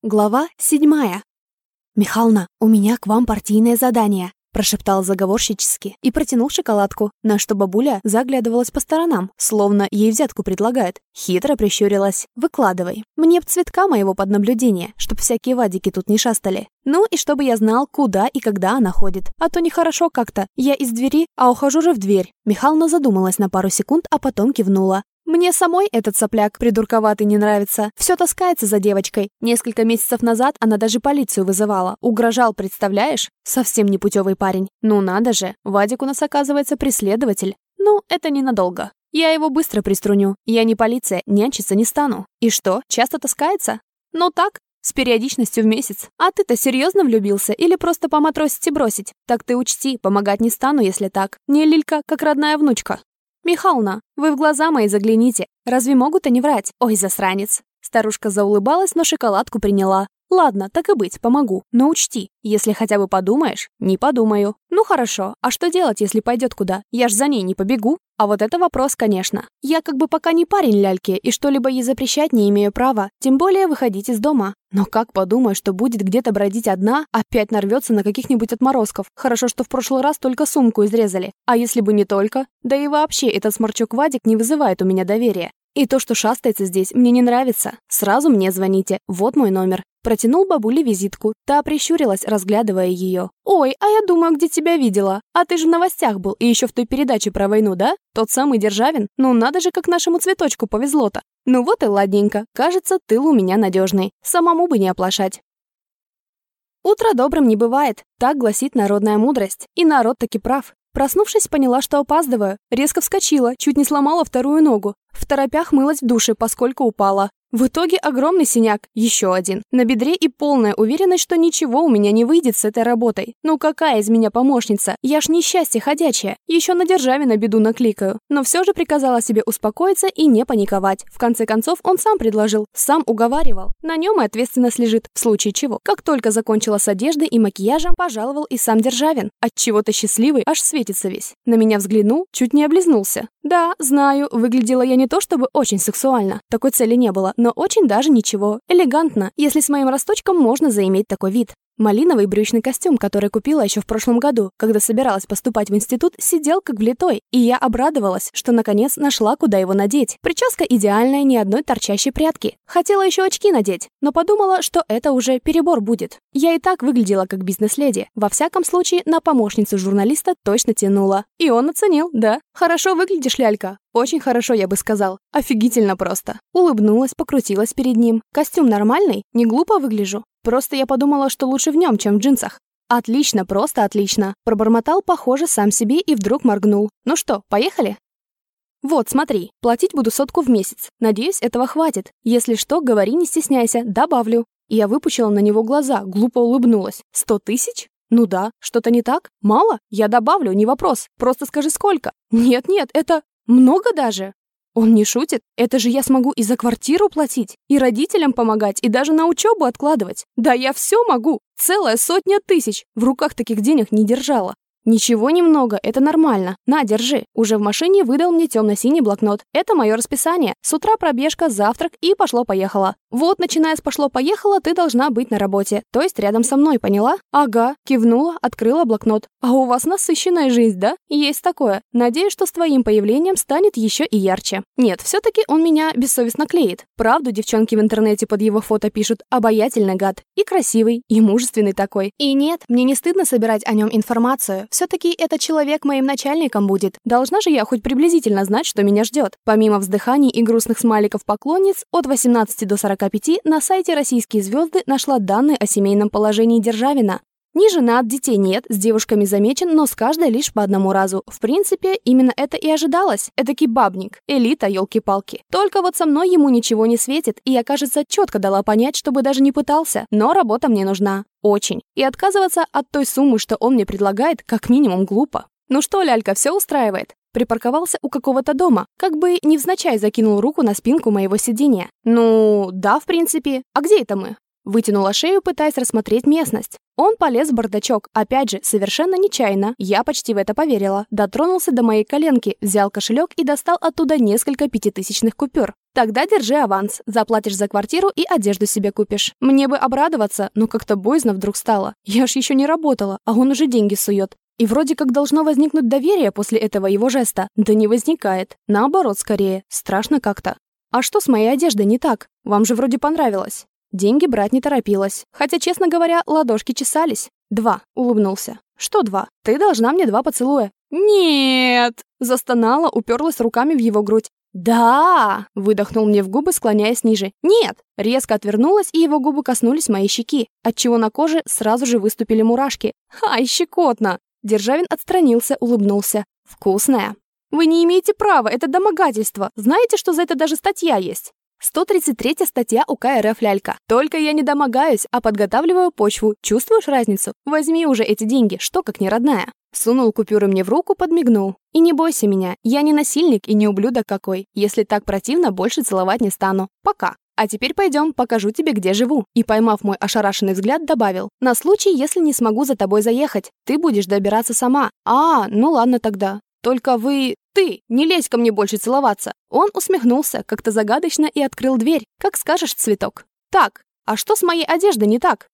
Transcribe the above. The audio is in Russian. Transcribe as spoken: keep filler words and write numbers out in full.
Глава седьмая. «Михална, у меня к вам партийное задание», – прошептал заговорщически и протянул шоколадку, на что бабуля заглядывалась по сторонам, словно ей взятку предлагают. Хитро прищурилась. «Выкладывай. Мне б цветка моего под наблюдение, чтоб всякие вадики тут не шастали. Ну и чтобы я знал, куда и когда она ходит. А то нехорошо как-то. Я из двери, а ухожу же в дверь». Михална задумалась на пару секунд, а потом кивнула. «Мне самой этот сопляк придурковатый не нравится. Все таскается за девочкой. Несколько месяцев назад она даже полицию вызывала. Угрожал, представляешь? Совсем непутевый парень. Ну надо же, Вадик у нас оказывается преследователь. Ну, это ненадолго. Я его быстро приструню. Я не полиция, нянчиться не стану. И что, часто таскается? Ну так, с периодичностью в месяц. А ты-то серьезно влюбился или просто поматросить и бросить? Так ты учти, помогать не стану, если так. Не Лилька, как родная внучка». «Михална, вы в глаза мои загляните. Разве могут они врать? Ой, засранец!» Старушка заулыбалась, но шоколадку приняла. «Ладно, так и быть, помогу. Но учти, если хотя бы подумаешь, не подумаю. Ну хорошо, а что делать, если пойдет куда? Я ж за ней не побегу. А вот это вопрос, конечно. Я как бы пока не парень ляльки, и что-либо ей запрещать не имею права, тем более выходить из дома. Но как подумаю, что будет где-то бродить одна, опять нарвется на каких-нибудь отморозков. Хорошо, что в прошлый раз только сумку изрезали. А если бы не только? Да и вообще, этот сморчок Вадик не вызывает у меня доверия. И то, что шастается здесь, мне не нравится. Сразу мне звоните. Вот мой номер». Протянул бабуле визитку. Та прищурилась, разглядывая ее. «Ой, а я думаю, где тебя видела. А ты же в новостях был, и еще в той передаче про войну, да? Тот самый Державин? Ну надо же, как нашему цветочку повезло-то. Ну вот и ладненько. Кажется, тыл у меня надежный. Самому бы не оплошать». «Утро добрым не бывает», так гласит народная мудрость. И народ таки прав. Проснувшись, поняла, что опаздываю. Резко вскочила, чуть не сломала вторую ногу. Второпях мылась в душе, поскольку упала. В итоге огромный синяк, еще один, на бедре и полная уверенность, что ничего у меня не выйдет с этой работой. Ну какая из меня помощница? Я ж несчастье ходячее. Еще на Державина беду накликаю. Но все же приказала себе успокоиться и не паниковать. В конце концов, он сам предложил, сам уговаривал. На нем и ответственность лежит, в случае чего. Как только закончила с одеждой и макияжем, пожаловал и сам Державин. Отчего-то счастливый, аж светится весь. На меня взглянул, чуть не облизнулся. Да, знаю, выглядела я не то чтобы очень сексуально. Такой цели не было. Но очень даже ничего. Элегантно, если с моим росточком можно заиметь такой вид. Малиновый брючный костюм, который купила еще в прошлом году, когда собиралась поступать в институт, сидел как влитой, и я обрадовалась, что наконец нашла, куда его надеть. Прическа идеальная, ни одной торчащей прядки. Хотела еще очки надеть, но подумала, что это уже перебор будет. Я и так выглядела как бизнес-леди. Во всяком случае, на помощницу журналиста точно тянула. И он оценил, да. «Хорошо выглядишь, лялька». «Очень хорошо, я бы сказал. Офигительно просто». Улыбнулась, покрутилась перед ним. «Костюм нормальный? Не глупо выгляжу? Просто я подумала, что лучше в нем, чем в джинсах». «Отлично, просто отлично». Пробормотал, похоже, сам себе и вдруг моргнул. «Ну что, поехали?» «Вот, смотри, платить буду сотку в месяц. Надеюсь, этого хватит. Если что, говори, не стесняйся, добавлю». И я выпучила на него глаза, глупо улыбнулась. «Сто тысяч? Ну да, что-то не так? Мало? Я добавлю, не вопрос. Просто скажи, сколько». «Нет-нет, это... много даже». Он не шутит? Это же я смогу и за квартиру платить, и родителям помогать, и даже на учебу откладывать. Да я все могу. Целая сотня тысяч. В руках таких денег не держала. «Ничего немного, это нормально. На, держи». Уже в машине выдал мне темно-синий блокнот. Это мое расписание. С утра пробежка, завтрак и пошло-поехало. Вот, начиная с пошло-поехало, ты должна быть на работе. То есть рядом со мной, поняла? Ага. Кивнула, открыла блокнот. А у вас насыщенная жизнь, да? Есть такое. Надеюсь, что с твоим появлением станет еще и ярче. Нет, все-таки он меня бессовестно клеит. Правду девчонки в интернете под его фото пишут. Обаятельный гад. И красивый, и мужественный такой. И нет, мне не стыдно собирать о нем информацию. Все-таки этот человек моим начальником будет. Должна же я хоть приблизительно знать, что меня ждет. Помимо вздыханий и грустных смайликов поклонниц, от восемнадцати до сорока пяти на сайте «Российские звезды» нашла данные о семейном положении Державина. Не женат, детей нет, с девушками замечен, но с каждой лишь по одному разу. В принципе, именно это и ожидалось. Этакий бабник. Элита, елки-палки. Только вот со мной ему ничего не светит, и я, кажется, четко дала понять, чтобы даже не пытался. Но работа мне нужна. Очень. И отказываться от той суммы, что он мне предлагает, как минимум глупо. «Ну что, лялька, все устраивает?» Припарковался у какого-то дома, как бы невзначай закинул руку на спинку моего сиденья. «Ну, да, в принципе. А где это мы?» Вытянула шею, пытаясь рассмотреть местность. Он полез в бардачок, опять же, совершенно нечаянно. Я почти в это поверила. Дотронулся до моей коленки, взял кошелек и достал оттуда несколько пятитысячных купюр. Тогда держи аванс, заплатишь за квартиру и одежду себе купишь. Мне бы обрадоваться, но как-то боязно вдруг стало. Я ж еще не работала, а он уже деньги сует. И вроде как должно возникнуть доверие после этого его жеста. Да не возникает. Наоборот, скорее. Страшно как-то. А что с моей одеждой не так? Вам же вроде понравилось. Деньги брать не торопилась. Хотя, честно говоря, ладошки чесались. Два. Улыбнулся. Что два? Ты должна мне два поцелуя. Нет! Застонала, уперлась руками в его грудь. «Да!» – выдохнул мне в губы, склоняясь ниже. «Нет!» – резко отвернулась, и его губы коснулись моей щеки, отчего на коже сразу же выступили мурашки. «Ай, щекотно!» Державин отстранился, улыбнулся. «Вкусная!» «Вы не имеете права, это домогательство. Знаете, что за это даже статья есть?» сто тридцать третья статья УК РФ «Лялька». Только я не домогаюсь, а подготавливаю почву. Чувствуешь разницу? Возьми уже эти деньги, что как не родная. Сунул купюры мне в руку, подмигнул. И не бойся меня, я не насильник и не ублюдок какой. Если так противно, больше целовать не стану. Пока. А теперь пойдем, покажу тебе, где живу. И, поймав мой ошарашенный взгляд, добавил. На случай, если не смогу за тобой заехать, ты будешь добираться сама. А, ну ладно тогда. Только вы... Ты! Не лезь ко мне больше целоваться!» Он усмехнулся как-то загадочно и открыл дверь. «Как скажешь, цветок». «Так, а что с моей одеждой не так?»